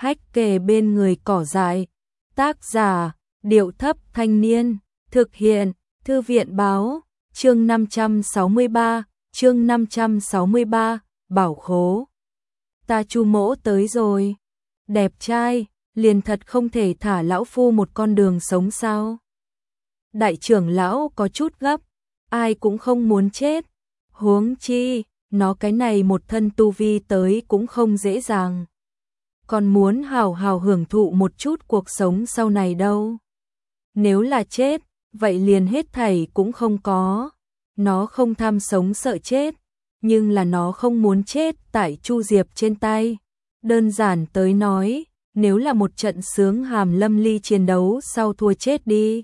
Hách kề bên người cỏ dại. Tác giả, Điệu Thấp Thanh Niên. Thực hiện, Thư viện Báo. Chương 563, Bảo Khố. Ta Chu mỗ tới rồi. Đẹp trai, liền thật không thể thả lão phu một con đường sống sao? Đại trưởng lão có chút gấp, ai cũng không muốn chết. Huống chi, nó cái này một thân tu vi tới cũng không dễ dàng. Còn muốn hào hào hưởng thụ một chút cuộc sống sau này đâu. Nếu là chết, vậy liền hết thảy cũng không có. Nó không tham sống sợ chết, nhưng là nó không muốn chết tại Chu Diệp trên tay. Đơn giản tới nói, nếu là một trận sướng hàm lâm ly chiến đấu sau thua chết đi,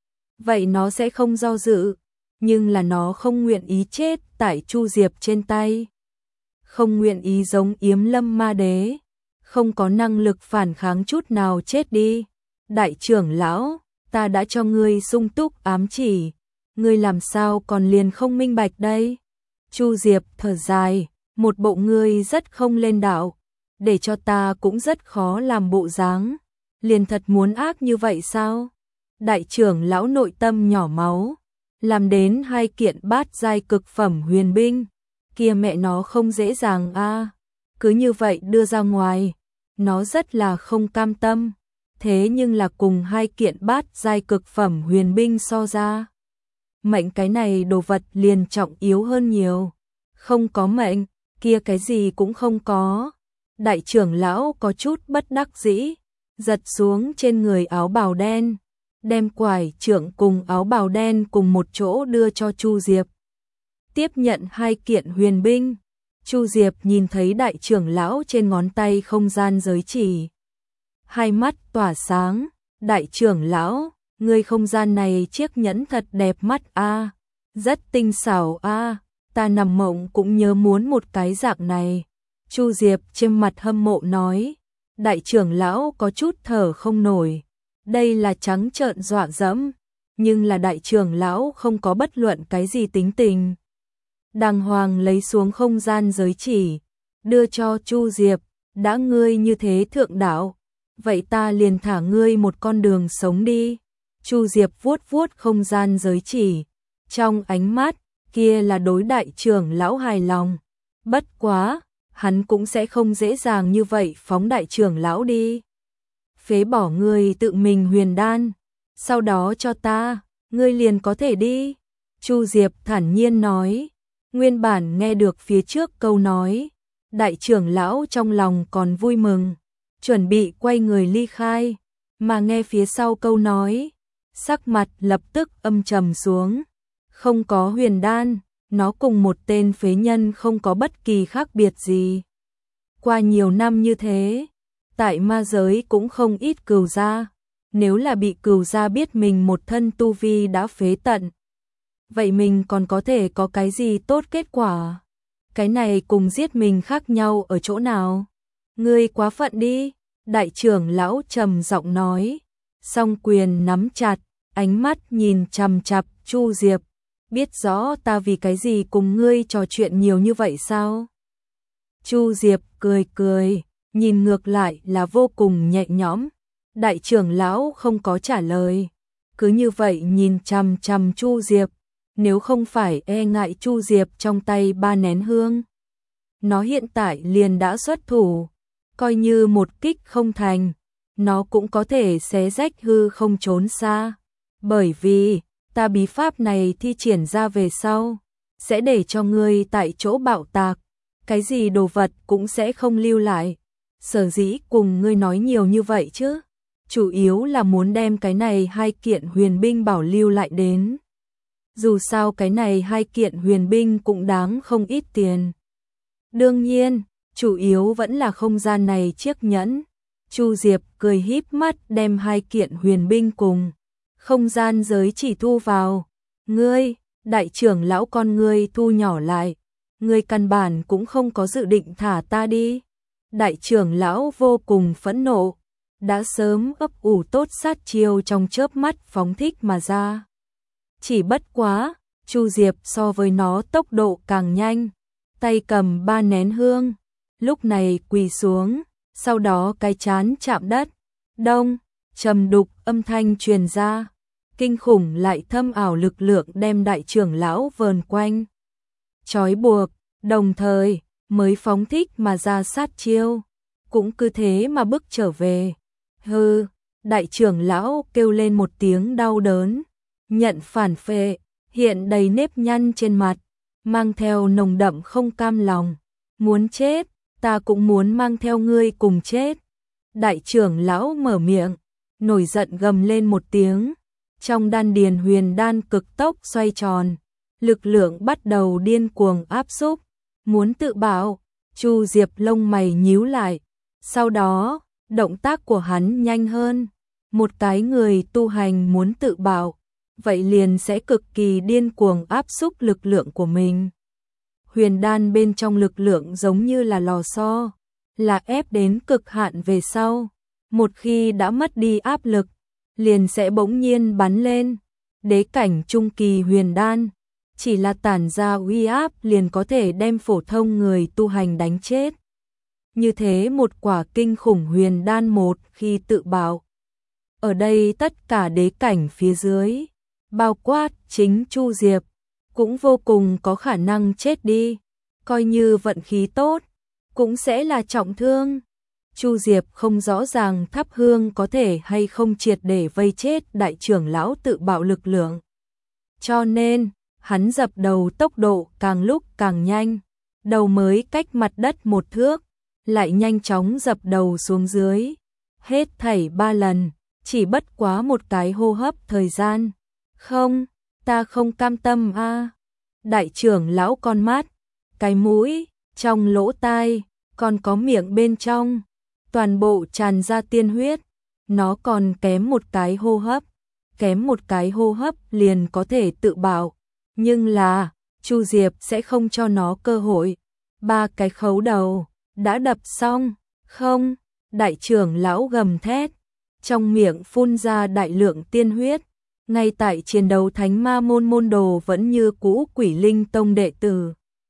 vậy nó sẽ không do dự, nhưng là nó không nguyện ý chết tại Chu Diệp trên tay. Không nguyện ý giống Yếm Lâm Ma Đế, không có năng lực phản kháng chút nào chết đi. Đại trưởng lão, ta đã cho ngươi sung túc ám chỉ, ngươi làm sao còn liền không minh bạch đây? Chu Diệp thở dài, một bộ ngươi rất không lên đạo, để cho ta cũng rất khó làm bộ dáng, liền thật muốn ác như vậy sao? Đại trưởng lão nội tâm nhỏ máu, làm đến 2 kiện bát giai cực phẩm huyền binh, kia mẹ nó không dễ dàng a. Cứ như vậy đưa ra ngoài, nó rất là không cam tâm, thế nhưng là cùng 2 kiện bát giai cực phẩm huyền binh so ra, mệnh cái này đồ vật liền trọng yếu hơn nhiều. Không có mệnh, kia cái gì cũng không có. Đại trưởng lão có chút bất đắc dĩ, giật xuống trên người áo bào đen, đem quải trượng cùng áo bào đen cùng một chỗ đưa cho Chu Diệp. Tiếp nhận 2 kiện huyền binh, Chu Diệp nhìn thấy đại trưởng lão trên ngón tay không gian giới chỉ. Hai mắt tỏa sáng, đại trưởng lão, người không gian này chiếc nhẫn thật đẹp mắt a, rất tinh xảo a, ta nằm mộng cũng nhớ muốn một cái dạng này. Chu Diệp trên mặt hâm mộ nói, đại trưởng lão có chút thở không nổi, đây là trắng trợn dọa dẫm, nhưng là đại trưởng lão không có bất luận cái gì tính tình. Đàng hoàng lấy xuống không gian giới chỉ, đưa cho Chu Diệp, đã ngươi như thế thượng đạo, vậy ta liền thả ngươi một con đường sống đi. Chu Diệp vuốt vuốt không gian giới chỉ, trong ánh mắt kia là đối đại trưởng lão hài lòng. Bất quá, hắn cũng sẽ không dễ dàng như vậy phóng đại trưởng lão đi. Phế bỏ ngươi tự mình huyền đan, sau đó cho ta, ngươi liền có thể đi. Chu Diệp thản nhiên nói, nguyên bản nghe được phía trước câu nói, đại trưởng lão trong lòng còn vui mừng, chuẩn bị quay người ly khai, mà nghe phía sau câu nói, sắc mặt lập tức âm trầm xuống. Không có huyền đan, nó cùng một tên phế nhân không có bất kỳ khác biệt gì. Qua nhiều năm như thế, tại ma giới cũng không ít cừu gia, nếu là bị cừu gia biết mình một thân tu vi đã phế tận, vậy mình còn có thể có cái gì tốt kết quả? Cái này cùng giết mình khác nhau ở chỗ nào? Ngươi quá phận đi, đại trưởng lão trầm giọng nói, song quyền nắm chặt, ánh mắt nhìn chằm chằm Chu Diệp, biết rõ ta vì cái gì cùng ngươi trò chuyện nhiều như vậy sao? Chu Diệp cười cười, nhìn ngược lại là vô cùng nhẹ nhõm. Đại trưởng lão không có trả lời, cứ như vậy nhìn chằm chằm Chu Diệp, nếu không phải e ngại Chu Diệp trong tay 3 nén hương, nó hiện tại liền đã xuất thủ, coi như một kích không thành, nó cũng có thể xé rách hư không trốn xa, bởi vì ta bí pháp này thi triển ra về sau, sẽ để cho ngươi tại chỗ bạo tạc, cái gì đồ vật cũng sẽ không lưu lại. Sở dĩ cùng ngươi nói nhiều như vậy chứ, chủ yếu là muốn đem cái này 2 kiện huyền binh bảo lưu lại đến. Dù sao cái này 2 kiện huyền binh cũng đáng không ít tiền. Đương nhiên, chủ yếu vẫn là không gian này chiếc nhẫn. Chu Diệp cười híp mắt đem 2 kiện huyền binh cùng không gian giới chỉ thu vào. Ngươi, đại trưởng lão con ngươi thu nhỏ lại, ngươi căn bản cũng không có dự định thả ta đi. Đại trưởng lão vô cùng phẫn nộ, đã sớm ấp ủ tốt sát chiêu trong chớp mắt phóng thích mà ra. Chỉ bất quá, Chu Diệp so với nó tốc độ càng nhanh, tay cầm 3 nén hương, lúc này quỳ xuống, sau đó cái chán chạm đất, đông, trầm đục âm thanh truyền ra, kinh khủng lại thâm ảo lực lượng đem đại trưởng lão vờn quanh, trói buộc, đồng thời mới phóng thích mà ra sát chiêu, cũng cứ thế mà bước trở về. Hừ, đại trưởng lão kêu lên một tiếng đau đớn, nhận phản phệ, hiện đầy nếp nhăn trên mặt, mang theo nồng đậm không cam lòng, muốn chết, ta cũng muốn mang theo ngươi cùng chết. Đại trưởng lão mở miệng, nổi giận gầm lên một tiếng, trong đan điền huyền đan cực tốc xoay tròn, lực lượng bắt đầu điên cuồng áp xúc, muốn tự bảo. Chu Diệp lông mày nhíu lại, sau đó, động tác của hắn nhanh hơn, một cái người tu hành muốn tự bảo, vậy liền sẽ cực kỳ điên cuồng áp xúc lực lượng của mình. Huyền đan bên trong lực lượng giống như là lò xo, là ép đến cực hạn về sau, một khi đã mất đi áp lực, liền sẽ bỗng nhiên bắn lên. Đế cảnh trung kỳ huyền đan, chỉ là tản ra uy áp liền có thể đem phổ thông người tu hành đánh chết. Như thế một quả kinh khủng huyền đan một khi tự bảo. Ở đây tất cả đế cảnh phía dưới, bao quát chính Chu Diệp, cũng vô cùng có khả năng chết đi, coi như vận khí tốt, cũng sẽ là trọng thương. Chu Diệp không rõ ràng thắp hương có thể hay không triệt để vây chết đại trưởng lão tự bạo lực lượng. Cho nên, hắn dập đầu tốc độ càng lúc càng nhanh, đầu mới cách mặt đất một thước, lại nhanh chóng dập đầu xuống dưới. Hết thảy 3 lần, chỉ bất quá một cái hô hấp thời gian. Không, ta không cam tâm a. Đại trưởng lão con mắt, cái mũi, trong lỗ tai, còn có miệng bên trong, toàn bộ tràn ra tiên huyết. Nó còn kém một cái hô hấp, kém một cái hô hấp liền có thể tự bảo. Nhưng là, Chu Diệp sẽ không cho nó cơ hội. 3 cái khấu đầu, đã đập xong, không, đại trưởng lão gầm thét, trong miệng phun ra đại lượng tiên huyết. Ngay tại chiến đấu thánh ma môn môn đồ vẫn như cũ Quỷ Linh Tông đệ tử,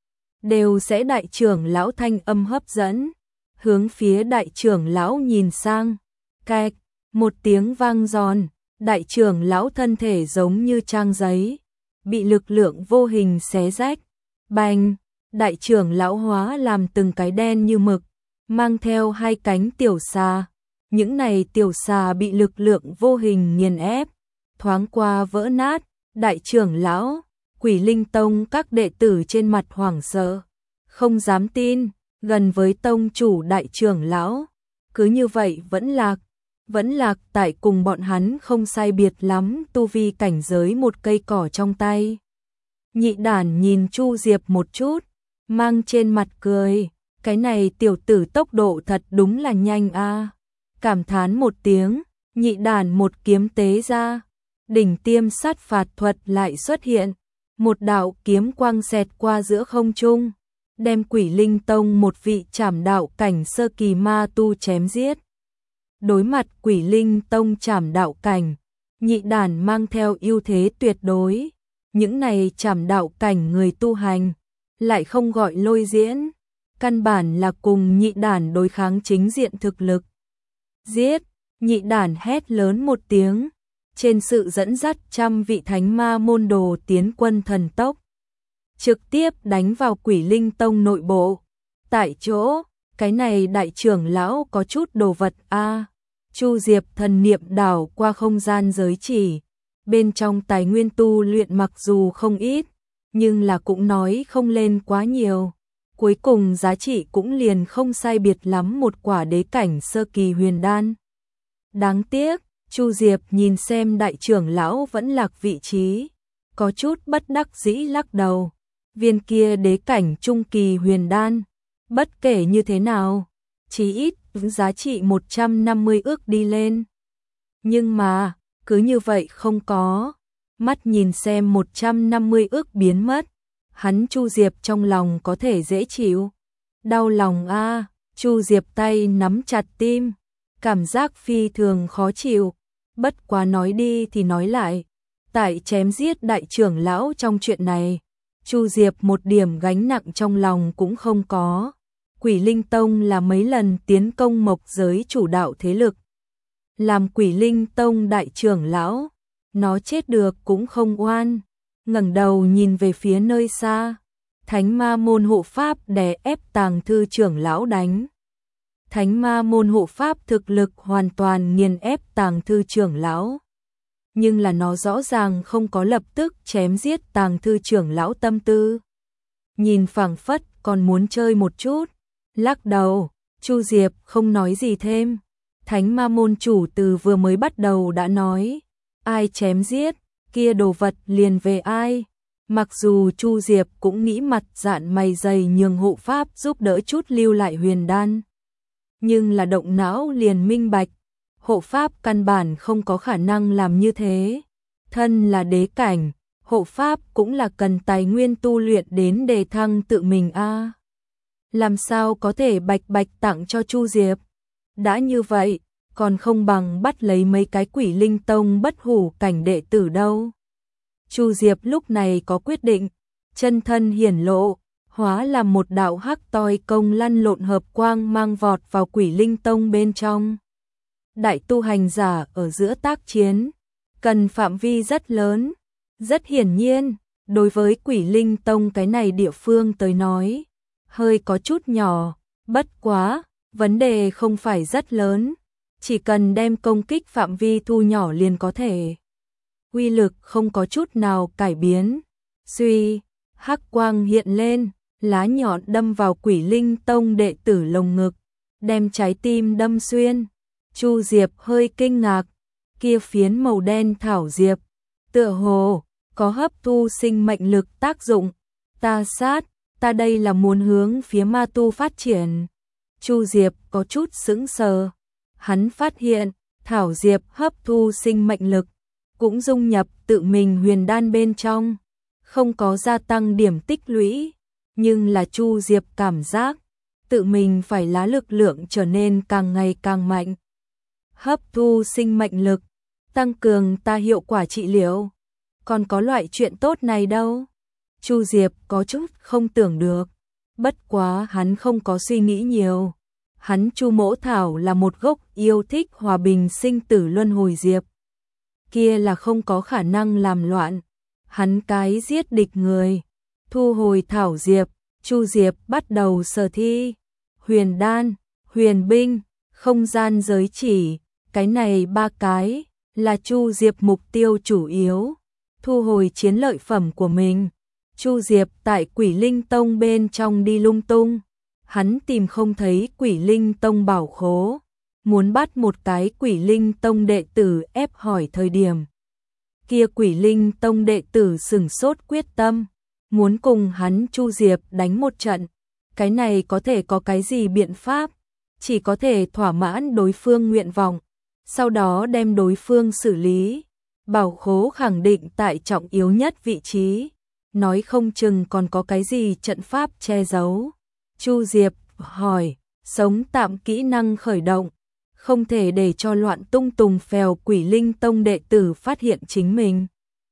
đều sẽ đại trưởng lão thanh âm hấp dẫn, hướng phía đại trưởng lão nhìn sang, cạch, một tiếng vang giòn, đại trưởng lão thân thể giống như trang giấy, bị lực lượng vô hình xé rách, bành, đại trưởng lão hóa làm từng cái đen như mực, mang theo 2 cánh tiểu xà, những này tiểu xà bị lực lượng vô hình nghiền ép, thoáng qua vỡ nát. Đại trưởng lão, Quỷ Linh Tông các đệ tử trên mặt hoảng sợ, không dám tin, gần với tông chủ đại trưởng lão, cứ như vậy vẫn lạc tại cùng bọn hắn không sai biệt lắm tu vi cảnh giới một cây cỏ trong tay. Nhị đản nhìn Chu Diệp một chút, mang trên mặt cười, cái này tiểu tử tốc độ thật đúng là nhanh a. Cảm thán một tiếng, nhị đản một kiếm tế ra, đỉnh tiêm sát phạt thuật lại xuất hiện, một đạo kiếm quang xẹt qua giữa không trung, đem Quỷ Linh Tông một vị trảm đạo cảnh sơ kỳ ma tu chém giết. Đối mặt Quỷ Linh Tông trảm đạo cảnh, nhị đản mang theo ưu thế tuyệt đối, những này trảm đạo cảnh người tu hành, lại không gọi lôi diễn, căn bản là cùng nhị đản đối kháng chính diện thực lực. Giết, nhị đản hét lớn một tiếng, trên sự dẫn dắt trăm vị thánh ma môn đồ tiến quân thần tốc, trực tiếp đánh vào Quỷ Linh Tông nội bộ. Tại chỗ, cái này đại trưởng lão có chút đồ vật a. Chu Diệp thần niệm đảo qua không gian giới chỉ, bên trong tài nguyên tu luyện mặc dù không ít, nhưng là cũng nói không lên quá nhiều. Cuối cùng giá trị cũng liền không sai biệt lắm một quả đế cảnh sơ kỳ huyền đan. Đáng tiếc, Chu Diệp nhìn xem đại trưởng lão vẫn lạc vị trí, có chút bất đắc dĩ lắc đầu. Viên kia đế cảnh trung kỳ huyền đan, bất kể như thế nào, chí ít giá trị 150 ức đi lên. Nhưng mà, cứ như vậy không có, mắt nhìn xem 150 ức biến mất, hắn Chu Diệp trong lòng có thể dễ chịu. Đau lòng a, Chu Diệp tay nắm chặt tim, cảm giác phi thường khó chịu, bất quá nói đi thì nói lại, tại chém giết đại trưởng lão trong chuyện này, Chu Diệp một điểm gánh nặng trong lòng cũng không có. Quỷ Linh Tông là mấy lần tiến công mộc giới chủ đạo thế lực. Làm Quỷ Linh Tông đại trưởng lão, nó chết được cũng không oan. Ngẩng đầu nhìn về phía nơi xa, Thánh Ma môn hộ pháp đè ép Tàng thư trưởng lão đánh. Thánh Ma môn hộ pháp thực lực hoàn toàn nghiền ép Tàng thư trưởng lão. Nhưng là nó rõ ràng không có lập tức chém giết Tàng thư trưởng lão tâm tư. Nhìn phảng phất còn muốn chơi một chút, lắc đầu, Chu Diệp không nói gì thêm. Thánh Ma môn chủ từ vừa mới bắt đầu đã nói, ai chém giết, kia đồ vật liền về ai. Mặc dù Chu Diệp cũng nghĩ mặt dạn mày dày nhường hộ pháp giúp đỡ chút lưu lại huyền đan. Nhưng là động não liền minh bạch, hộ pháp căn bản không có khả năng làm như thế. Thân là đế cảnh, hộ pháp cũng là cần tài nguyên tu luyện đến đề thăng tự mình a. Làm sao có thể bạch bạch tặng cho Chu Diệp? Đã như vậy, còn không bằng bắt lấy mấy cái Quỷ Linh Tông bất hủ cảnh đệ tử đâu. Chu Diệp lúc này có quyết định, chân thân hiển lộ, hóa làm một đạo hắc toi công lăn lộn hợp quang mang vọt vào Quỷ Linh Tông bên trong. Đại tu hành giả ở giữa tác chiến, cần phạm vi rất lớn, rất hiển nhiên, đối với Quỷ Linh Tông cái này địa phương tới nói, hơi có chút nhỏ, bất quá, vấn đề không phải rất lớn, chỉ cần đem công kích phạm vi thu nhỏ liền có thể. Uy lực không có chút nào cải biến. Suy, hắc quang hiện lên, lá nhọn đâm vào Quỷ Linh Tông đệ tử lồng ngực, đem trái tim đâm xuyên. Chu Diệp hơi kinh ngạc, kia phiến màu đen thảo diệp, tựa hồ có hấp thu sinh mệnh lực tác dụng. Ta sát, ta đây là muốn hướng phía ma tu phát triển. Chu Diệp có chút sững sờ, hắn phát hiện thảo diệp hấp thu sinh mệnh lực, cũng dung nhập tự mình huyền đan bên trong, không có gia tăng điểm tích lũy, nhưng là Chu Diệp cảm giác tự mình phải lá lực lượng trở nên càng ngày càng mạnh. Hấp thu sinh mệnh lực, tăng cường ta hiệu quả trị liệu, còn có loại chuyện tốt này đâu. Chu Diệp có chút không tưởng được, bất quá hắn không có suy nghĩ nhiều. Hắn Chu Mỗ Thảo là một gốc yêu thích hòa bình sinh tử luân hồi diệp. Kia là không có khả năng làm loạn. Hắn cái giết địch người, thu hồi thảo diệp, Chu Diệp bắt đầu sở thi. Huyền đan, huyền binh, không gian giới chỉ, cái này ba cái là Chu Diệp mục tiêu chủ yếu. Thu hồi chiến lợi phẩm của mình, Chu Diệp tại Quỷ Linh Tông bên trong đi lung tung. Hắn tìm không thấy Quỷ Linh Tông bảo khố, muốn bắt một cái Quỷ Linh Tông đệ tử ép hỏi thời điểm. Kia Quỷ Linh Tông đệ tử sửng sốt quyết tâm, muốn cùng hắn Chu Diệp đánh một trận. Cái này có thể có cái gì biện pháp, chỉ có thể thỏa mãn đối phương nguyện vọng, sau đó đem đối phương xử lý. Bảo khố khẳng định tại trọng yếu nhất vị trí, nói không chừng còn có cái gì trận pháp che giấu. Chu Diệp hỏi, sống tạm kỹ năng khởi động, không thể để cho loạn tung tùng phèo Quỷ Linh Tông đệ tử phát hiện chính mình.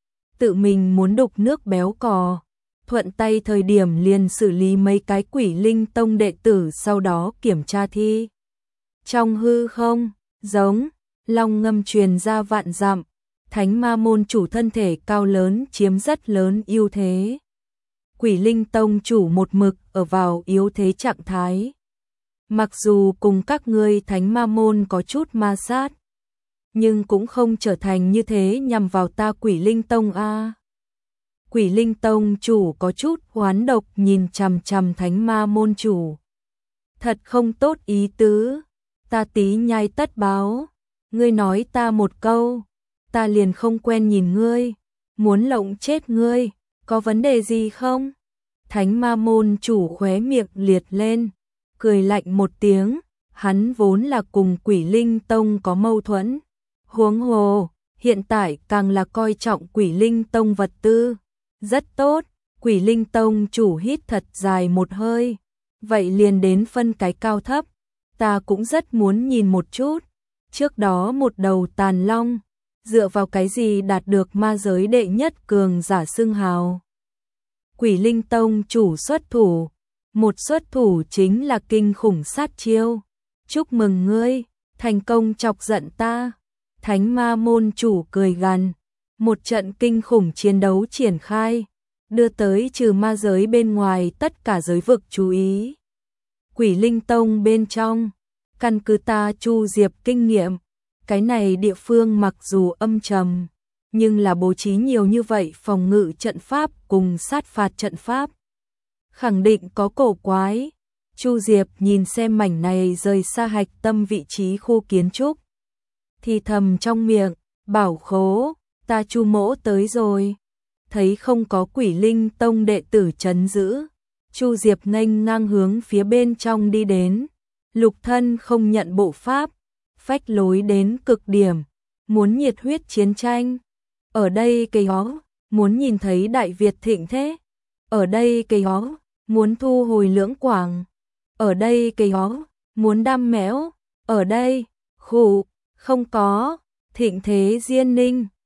Tự mình muốn đục nước béo cò, thuận tay thời điểm liền xử lý mấy cái Quỷ Linh Tông đệ tử, sau đó kiểm tra thi. Trong hư không, giống, long ngâm truyền ra vạn dặm, Thánh Ma môn chủ thân thể cao lớn chiếm rất lớn ưu thế. Quỷ Linh Tông chủ một mực ở vào yếu thế trạng thái. Mặc dù cùng các ngươi Thánh Ma môn có chút ma sát, nhưng cũng không trở thành như thế nhằm vào ta Quỷ Linh Tông a. Quỷ Linh Tông chủ có chút oán độc nhìn chằm chằm Thánh Ma môn chủ. Thật không tốt ý tứ, ta tí nhai tất báo, ngươi nói ta một câu, ta liền không quen nhìn ngươi, muốn lộng chết ngươi, có vấn đề gì không? Thánh Ma môn chủ khóe miệng liệt lên, cười lạnh một tiếng, hắn vốn là cùng Quỷ Linh Tông có mâu thuẫn. Huống hồ, hiện tại càng là coi trọng Quỷ Linh Tông vật tư. Rất tốt, Quỷ Linh Tông chủ hít thật dài một hơi. Vậy liền đến phân cái cao thấp, ta cũng rất muốn nhìn một chút. Trước đó một đầu tàn long, dựa vào cái gì đạt được ma giới đệ nhất cường giả xưng hào. Quỷ Linh Tông chủ xuất thủ, một xuất thủ chính là kinh khủng sát chiêu. Chúc mừng ngươi, thành công chọc giận ta. Thánh ma môn chủ cười gằn, một trận kinh khủng chiến đấu triển khai, đưa tới trừ ma giới bên ngoài tất cả giới vực chú ý. Quỷ Linh Tông bên trong, căn cứ ta Chu Diệp kinh nghiệm, cái này địa phương mặc dù âm trầm, nhưng là bố trí nhiều như vậy phòng ngự trận pháp cùng sát phạt trận pháp. Khẳng định có cổ quái. Chu Diệp nhìn xem mảnh này rời xa hạch tâm vị trí khu kiến trúc, thì thầm trong miệng, bảo khố, ta Chu mỗ tới rồi. Thấy không có Quỷ Linh Tông đệ tử trấn giữ, Chu Diệp nghênh ngang hướng phía bên trong đi đến, lục thân không nhận bộ pháp, phách lối đến cực điểm, muốn nhiệt huyết chiến tranh. Ở đây cây hó, muốn nhìn thấy Đại Việt thịnh thế. Ở đây cây hó, muốn thu hồi Lưỡng Quảng. Ở đây cây hó, muốn đam mẽo. Ở đây, khụ, không có, thịnh thế Diên Ninh.